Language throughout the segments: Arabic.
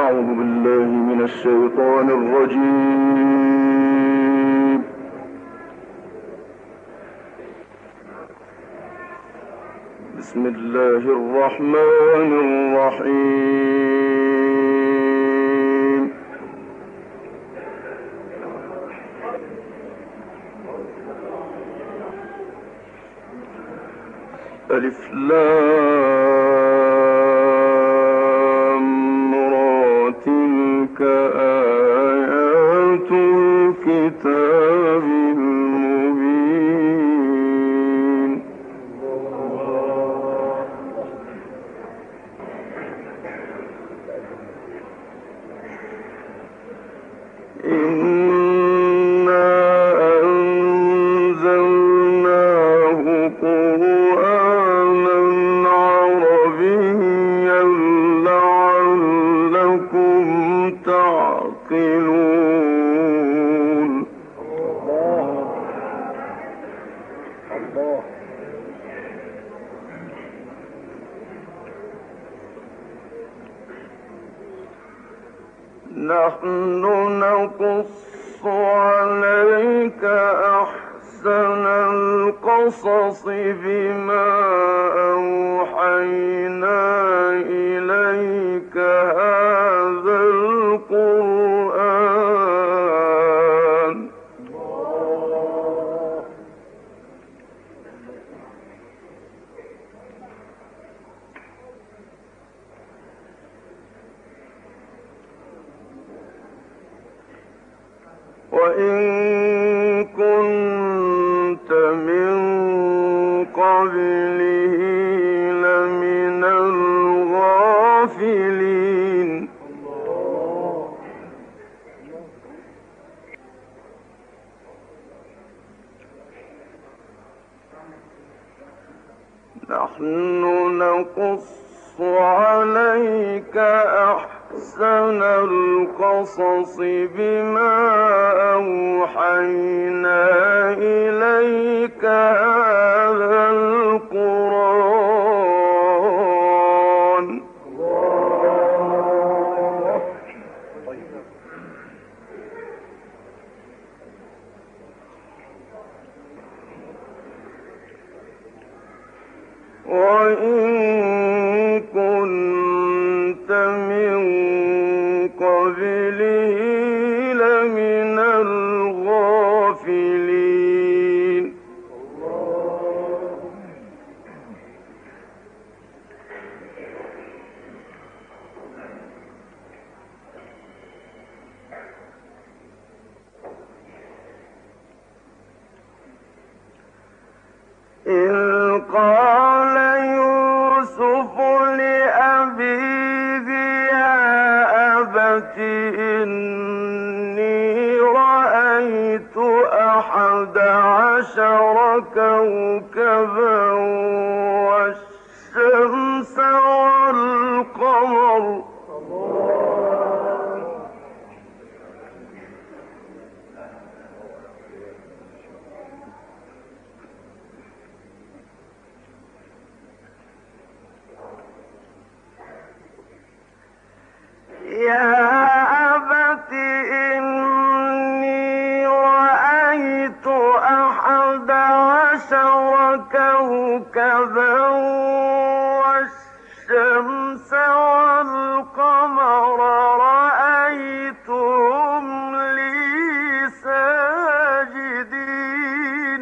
أعوذ بالله من الشيطان الرجيم. بسم الله الرحمن الرحيم. ألف لام را تلك آيات الكتاب المبين. إنا أنزلناه قرآنا عربيا لعلكم تعقلون. نحن نقص عليك أحسن القصص بما أوحينا إليك هذا القرآن. وإن كنت من قبله لمن الغافلين. نحن نقص عليك أحسن القصص بما أوحينا إليك هذا القرآن. وإن كنت من قبله لمن الغافلين. إذ قال يوسف لأبيه يا أبت إني رأيت 11 كوكبا والشمس والقمر. يا أبت إني رأيت 11 كوكبا والشمس والقمر رأيتهم لي ساجدين.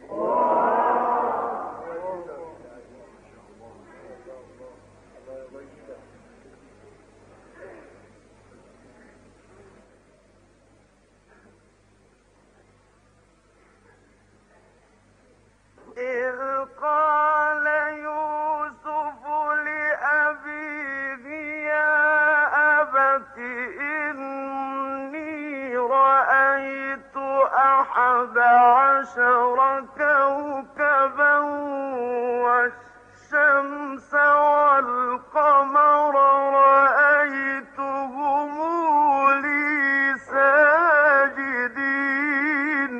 إذ قال يوسف لأبيه يا أبت إني رأيت 11 كوكبا والشمس والقمر رأيتهم لي ساجدين.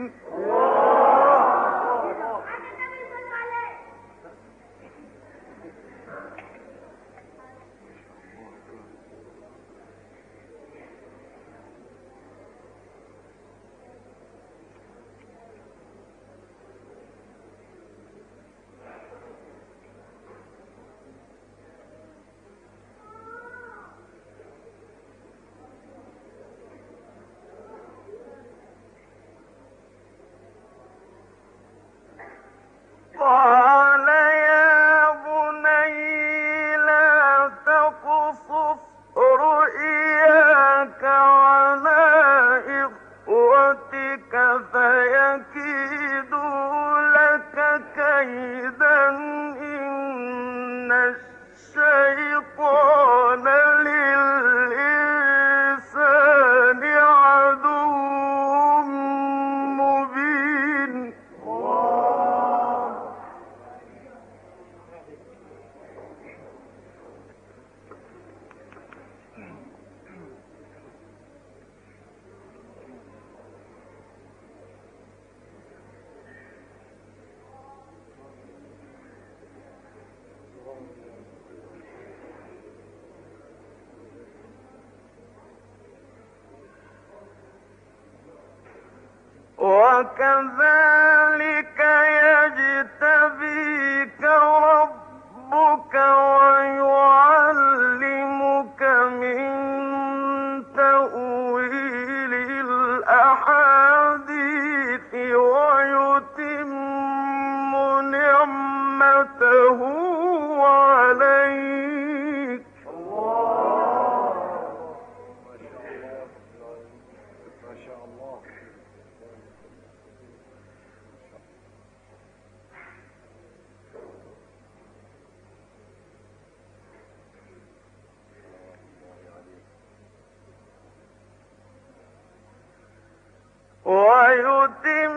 وكذلك يجتبيك ربك ويعلمك من تأويل الأحاديث ويتم نعمته عليك. ما شاء الله. ويتم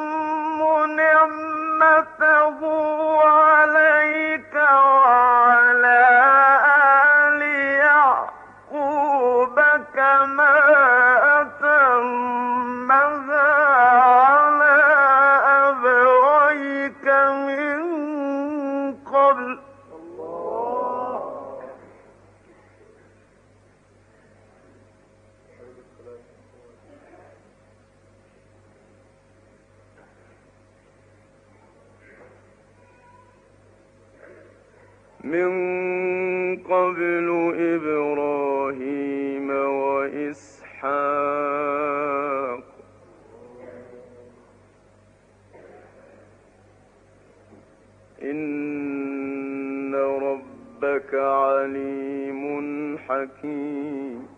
نعمته عليك وعلى آل يعقوب كما أتمها على أبويك من قبل. من قبل إبراهيم وإسحاق إن ربك عليم حكيم.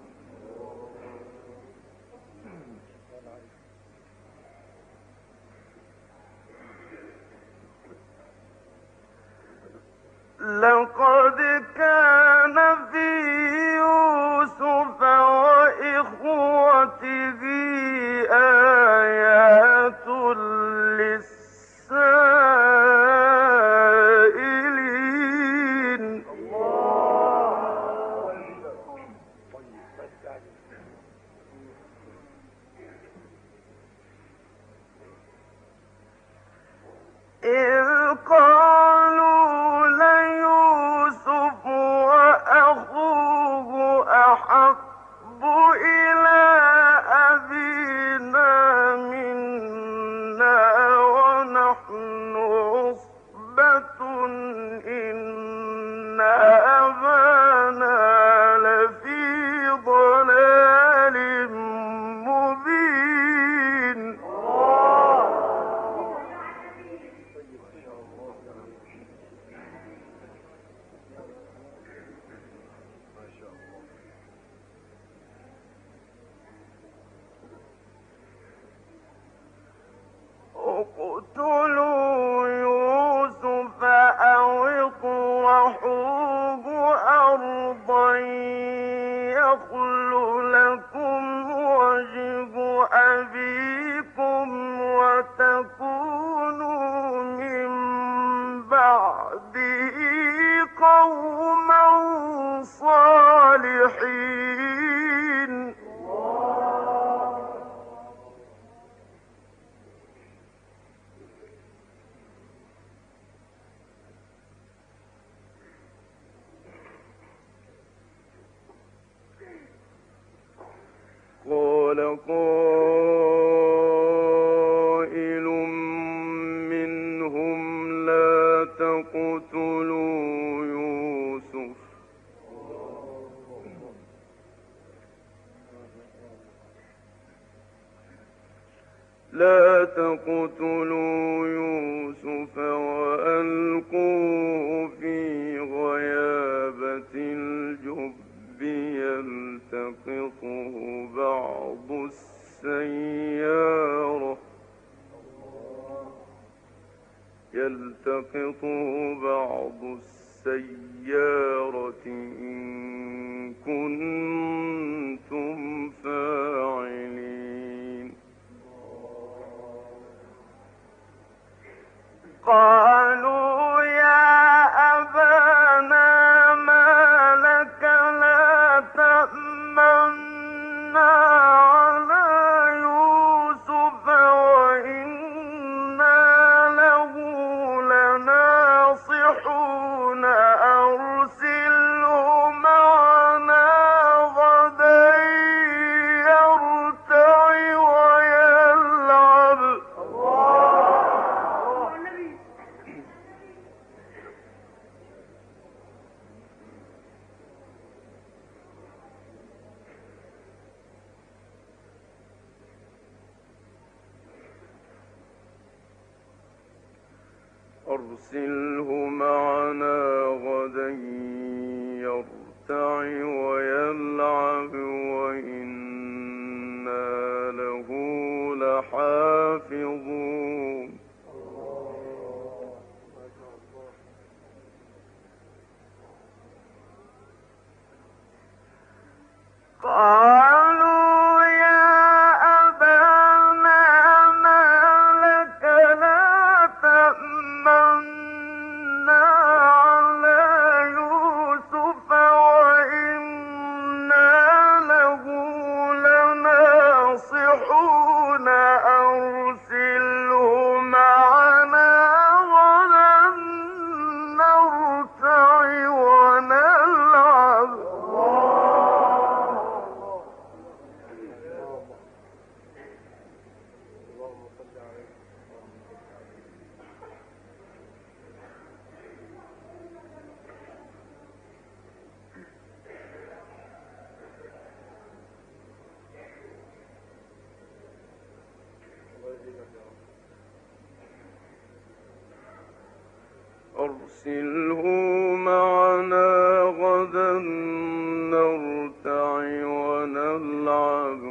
لقد كان في يوسف وإخوته آيات للسائلين. إذ قالوا ليوسف وأخوه أحب إلى أبينا منا ونحن عصبة إن أبانا لفي ضلال مبين. اقتلوا يوسف أو اطرحوه أرضا يخل لكم وجه أبيكم وتكونوا من بعده قوما صالحين. قال قائل منهم لا تقتلوا يوسف وألقوه في غيابة الجب يلتقطه بعض السيارة إن كنتم فاعلين. قالوا يا أبانا ما لك لا تأمنا على يوسف وإنا له لناصحون أرسله معنا غدا يرتع ويلعب. أرسله معنا غدا يرتع ويلعب وإنا له لحافظون قالوا يا أبانا ما لك لا تأمنا على يوسف وإنا له لناصحون أرسله معنا غدا نرتع ونلعب أرسله معنا غدا نرتع ونلعب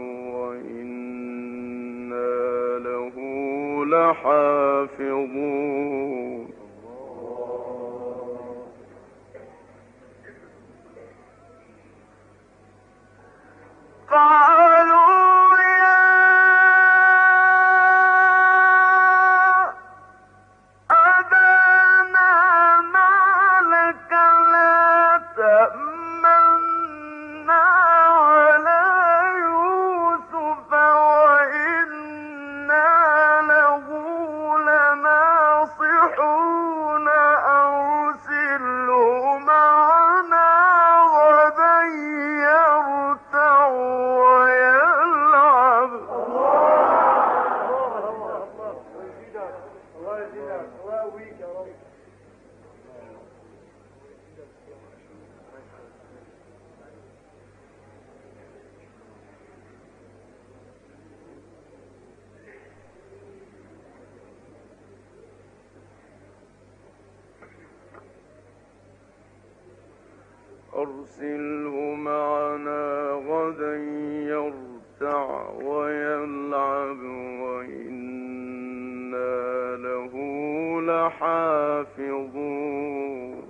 وإنا له لحافظون قالوا يا أبانا ما لك لا تأمنا على يوسف وإنا له لناصحون أرسله معنا غدا يرتع ويلعب أرسله معنا غدا يرتع ويلعب وإنا له لحافظون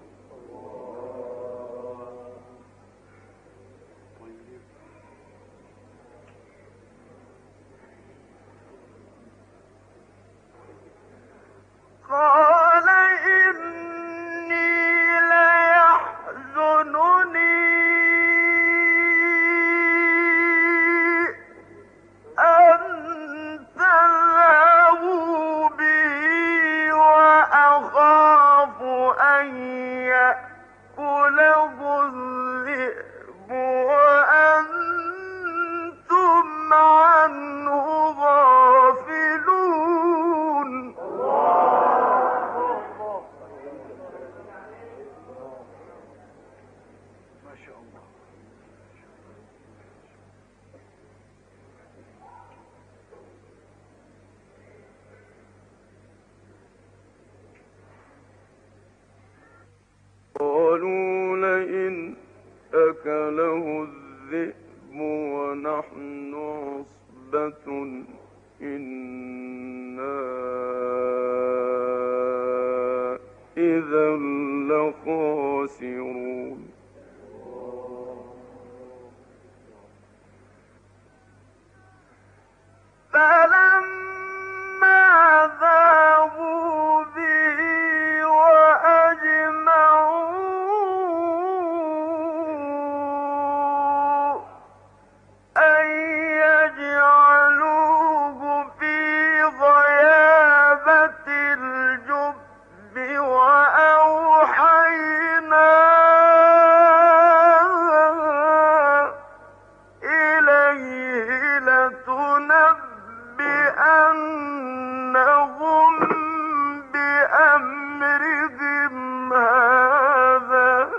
قال إني ليحزنني أن تذهبوا بي وأخاف أن يأكله الذئب وأنتم عنه غافلون ما شاء الله. قالوا لئن أكله الذئب ونحن عصبة إنا إذا لخاسرون فلما ذهبوا به وأجمعوا أن يجعلوه في غيابة الجب وأوحينا إليه لتنبئنهم بأمرهم هذا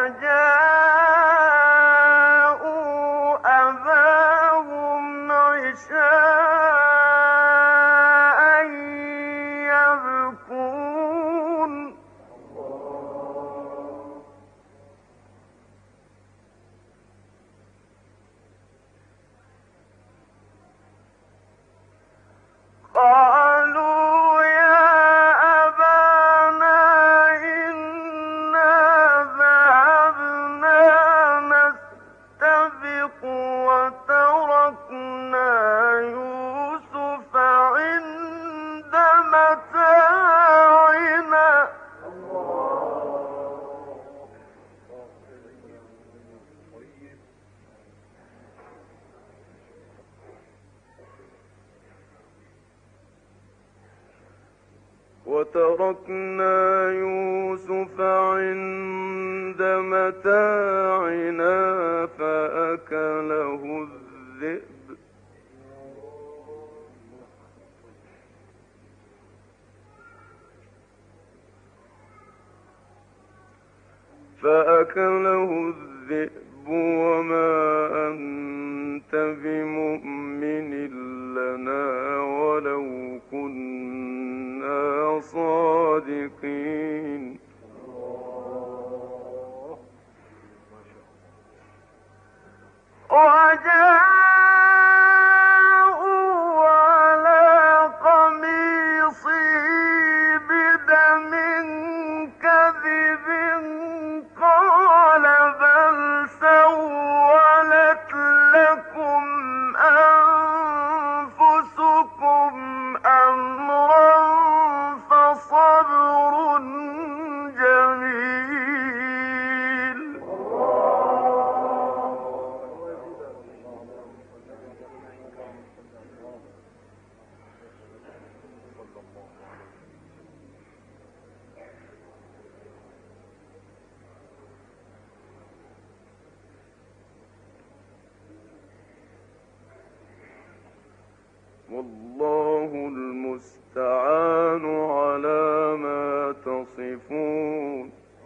وجاءوا أباهم عشاء يبكون قالوا يا أبانا إنا ذهبنا نستبق وتركنا يوسف عند متاعنا عند متاعنا فأكله الذئب وما أنت بمؤمن لنا ولو كنا صادقين وجاءوا على قميصه بدم كذب قال بل سولت لكم أنفسكم أمرا فصبر جميل والله المستعان على ما تصفون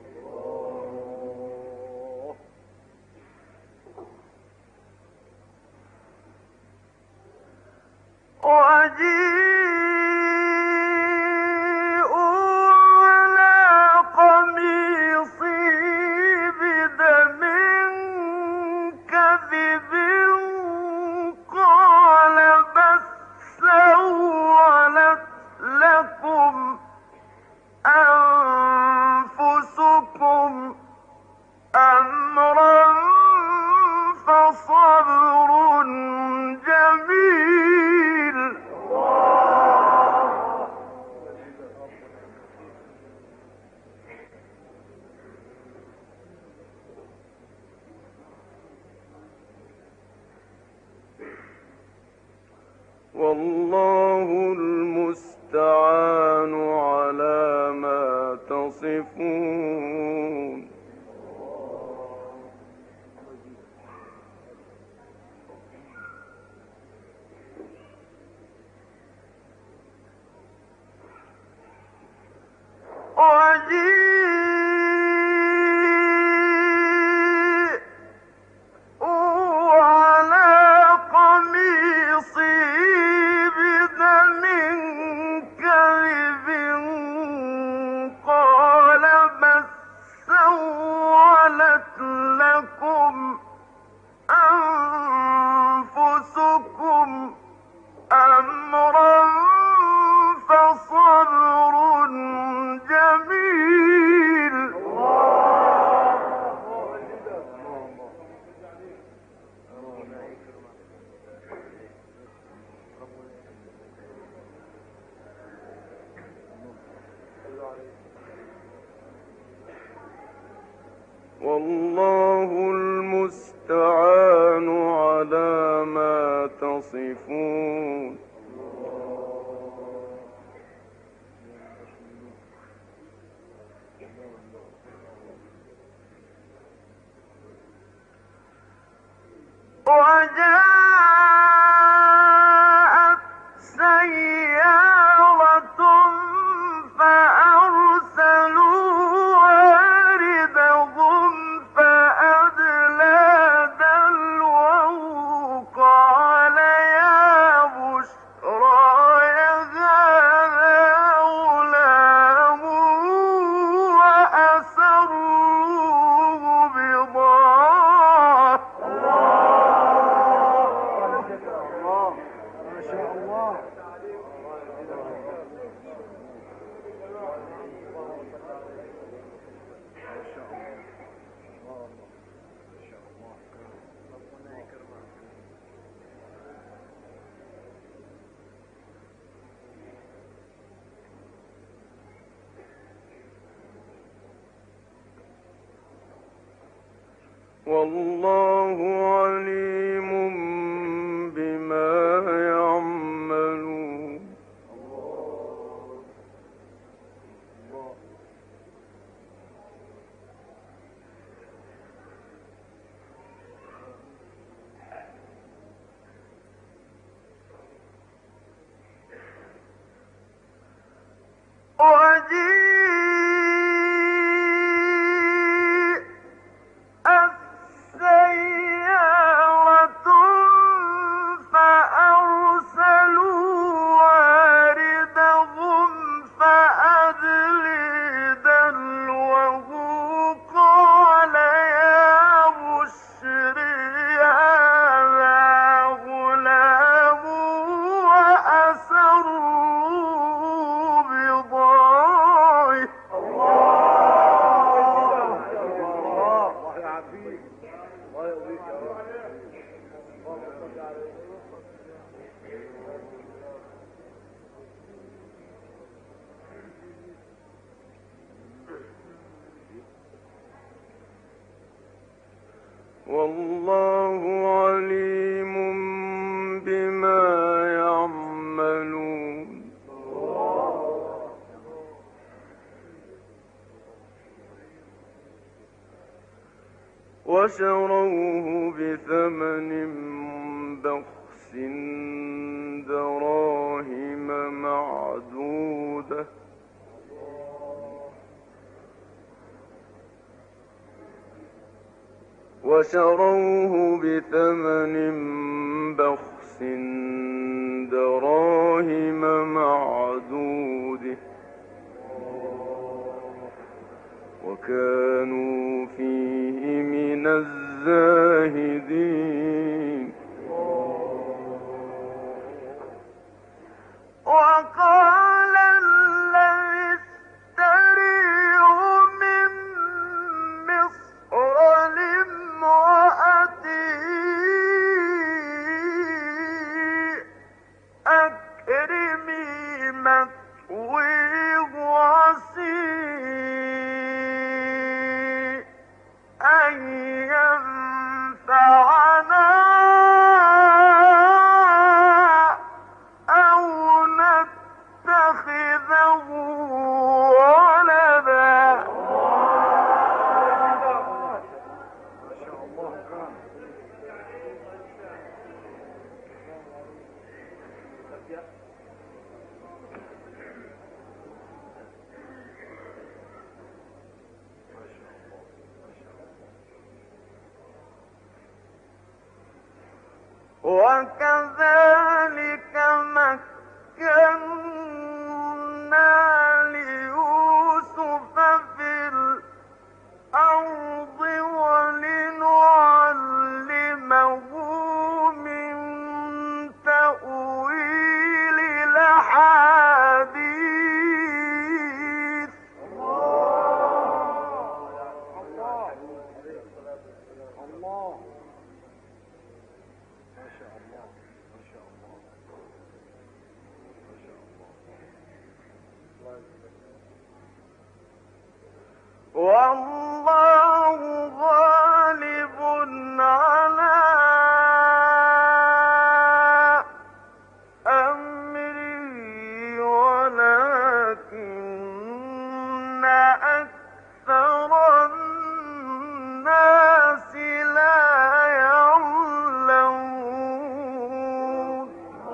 وجيءوا على قميصه بدم كذب قال بس سولت لكم أنفسكم أمرا فصبر جميل والله المستعان على ما تصفون وجيءوا على قميصه بدم كذب قال بس سولت لكم أنفسكم أمرا فصبر جميل والله المستعان على ما تصفون وجاءت سيارة فأرسلوا واردهم والله عليم بما يعملون وجيء السيارة فأرسلوا واردهم فأدلي دلوه قال يا بشري هذا غلام وأسروا بضاعة الله يعافيك، الله يقضيك يا رب. اللهم صل على والله عليم بما يعملون وشروه بثمن بخس دراهم معدودة وشروه بثمن بخس دراهم معدودة وكانوا فيه من الزاهدين وقال الذي اشتريه من مصر لامرأته أكرمي مثويه عسي أن ينفعنا أو نتخذه ولدا ما شاء الله. كان وكذلك مكنا ليوسف في الأرض ولنعلمه من تأويل الأحاديث الله. ما شاء الله، ما شاء الله، ما شاء الله. والله غالب على أمري ولكن أكثر الناس لا يعلمون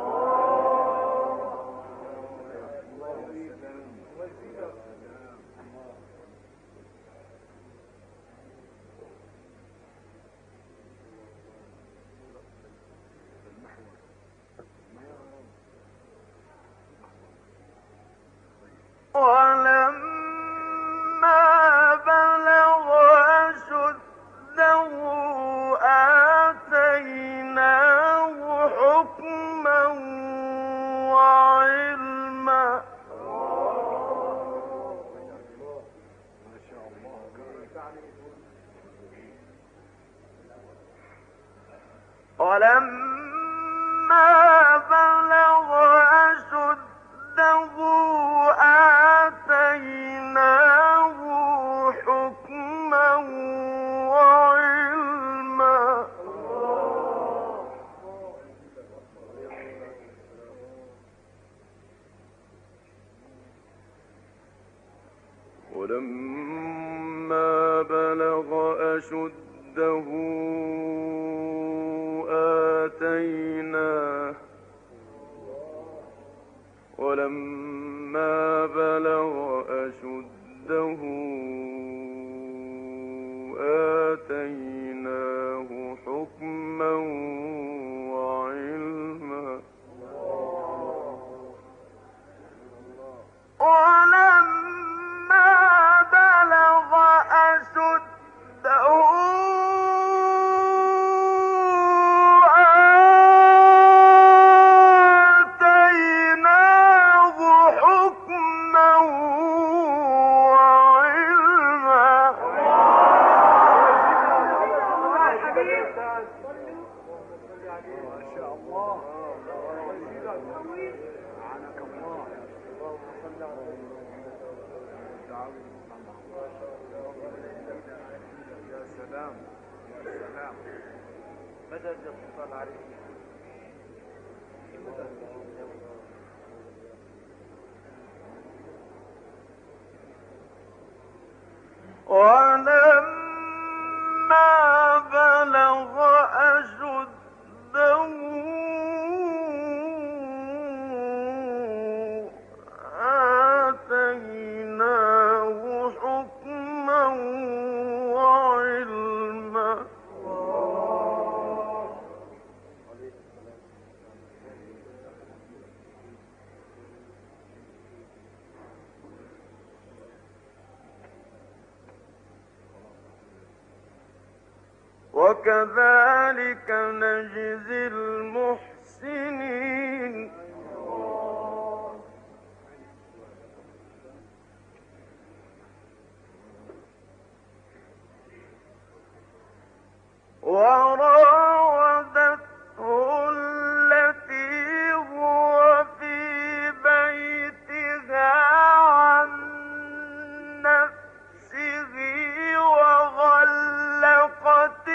ولما بلغ أشده آتيناه حكما وعلما ما شاء الله. كان ولما بلغ أشده آتيناه حكما وعلما ولما بلغ أشده آتيناه حكما وعلما. ولما بلغ أشده آتيناه حكما ولما بلغ أشده آتيناه حكما وعلما. وكذلك نجزي المحسنين. وراودته التي هو في بيتها عن نفسه وغلقت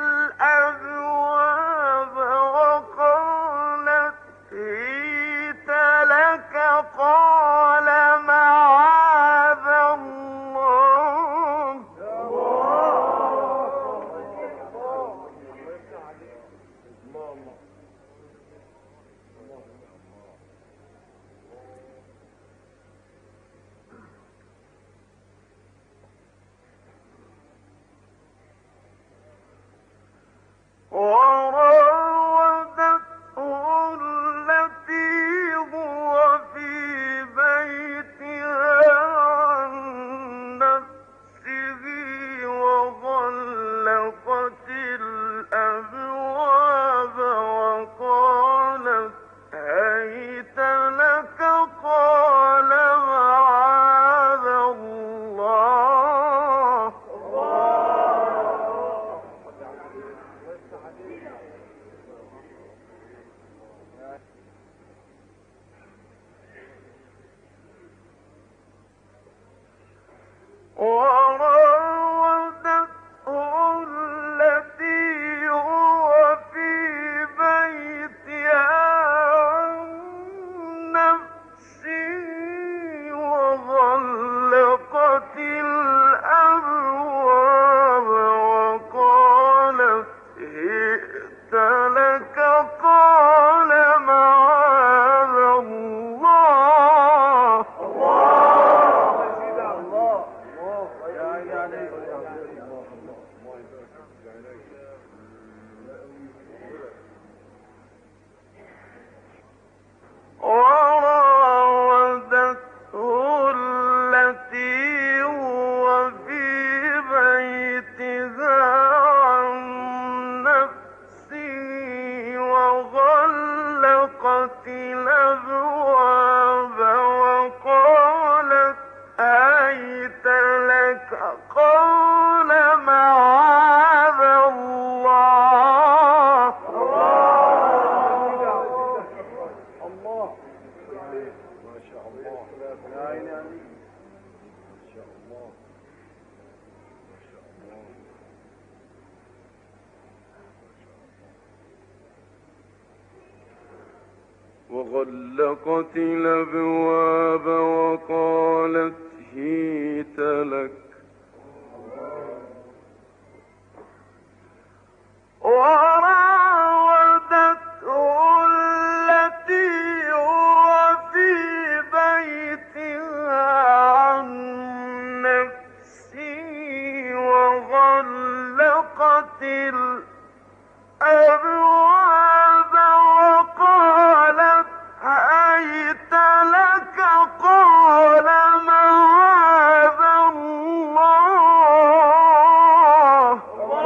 الأبواب وقالت هيت لك قال معاذ الله. وراودته التي هو في بيتها عن نفسه وغلقت الأبواب وقالت هيت لك قال معاذ الله. وراودته التي هو في بيتها عن نفسه وغلقت الأبواب وقالت هئت لك قال معاذ الله. وراودته التي هو في بيتها عن نفسه وغلقت الأبواب وقالت هيت لك قال معاذ الله. ما شاء الله. لا إله إلا الله. ما شاء الله. ما شاء الله. وغلقت الأبواب وقالت شهيت لك وراودته التي هو في بيتها عن نفسه وغلقت الأبواب وقالت هيت لك قال معاذ الله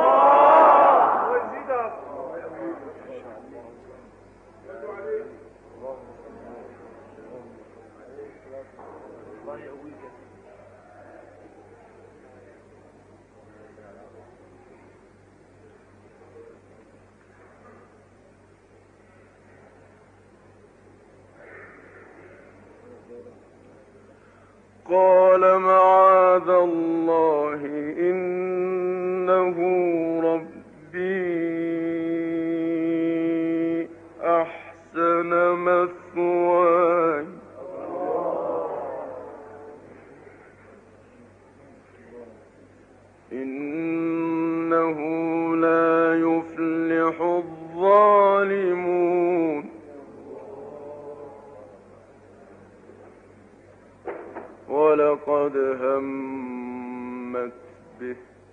قال معاذ الله إنه ربي أحسن مثواي إنه لا يفلح الظالمون ولقد همت به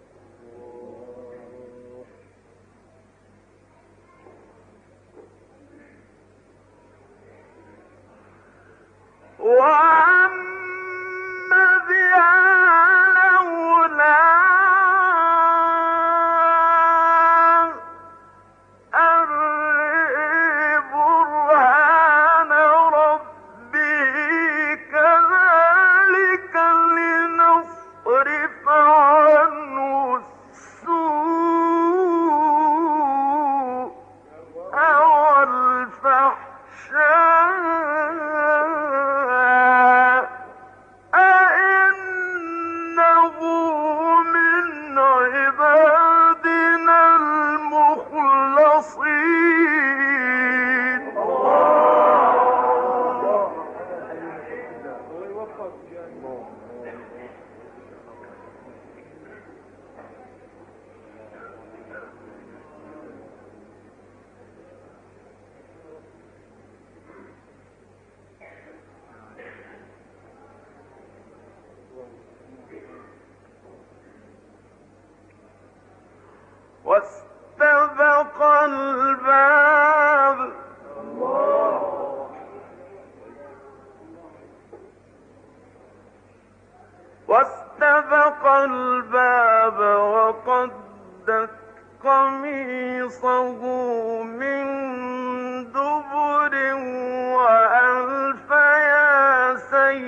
وهم بها لولا أن برهان ربه كذلك لنصرف عنه السوء والفحشاء أئنه من عبادنا المخلصين واستبق الباب وقدت قميصه من دبر وألف يا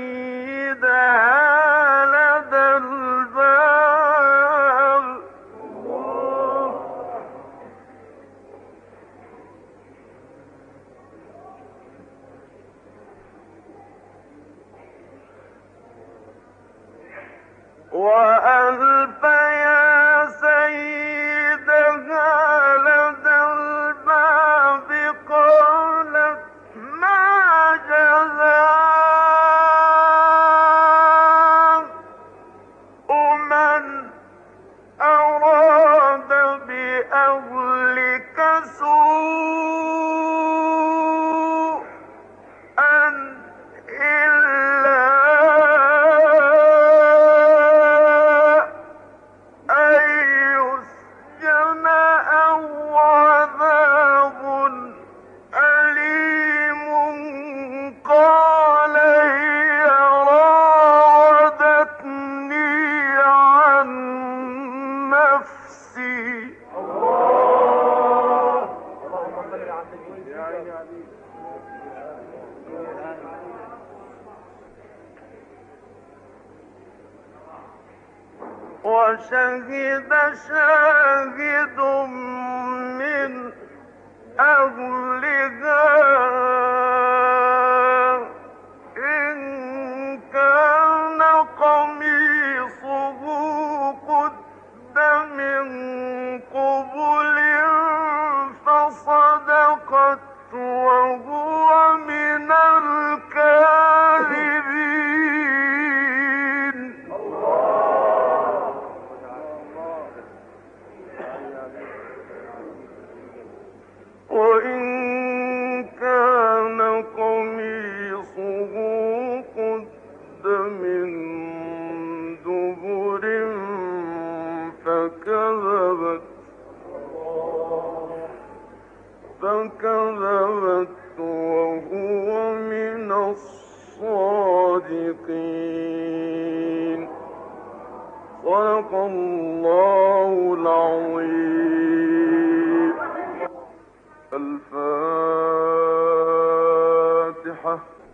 سيدها لدى الباب وألف يا سيدها لدى الباب قالت ما جزاء من أراد بأهلك سوءا إلا أن يسجن أو عذاب أليم قال هي راودتني عن نفسي وشهد شاهد من أهلها إن كان قميصه قد من قبل فصدقت وهو من الكاذبين كذبت وهو من الصادقين. صدق الله العظيم. الفاتحة.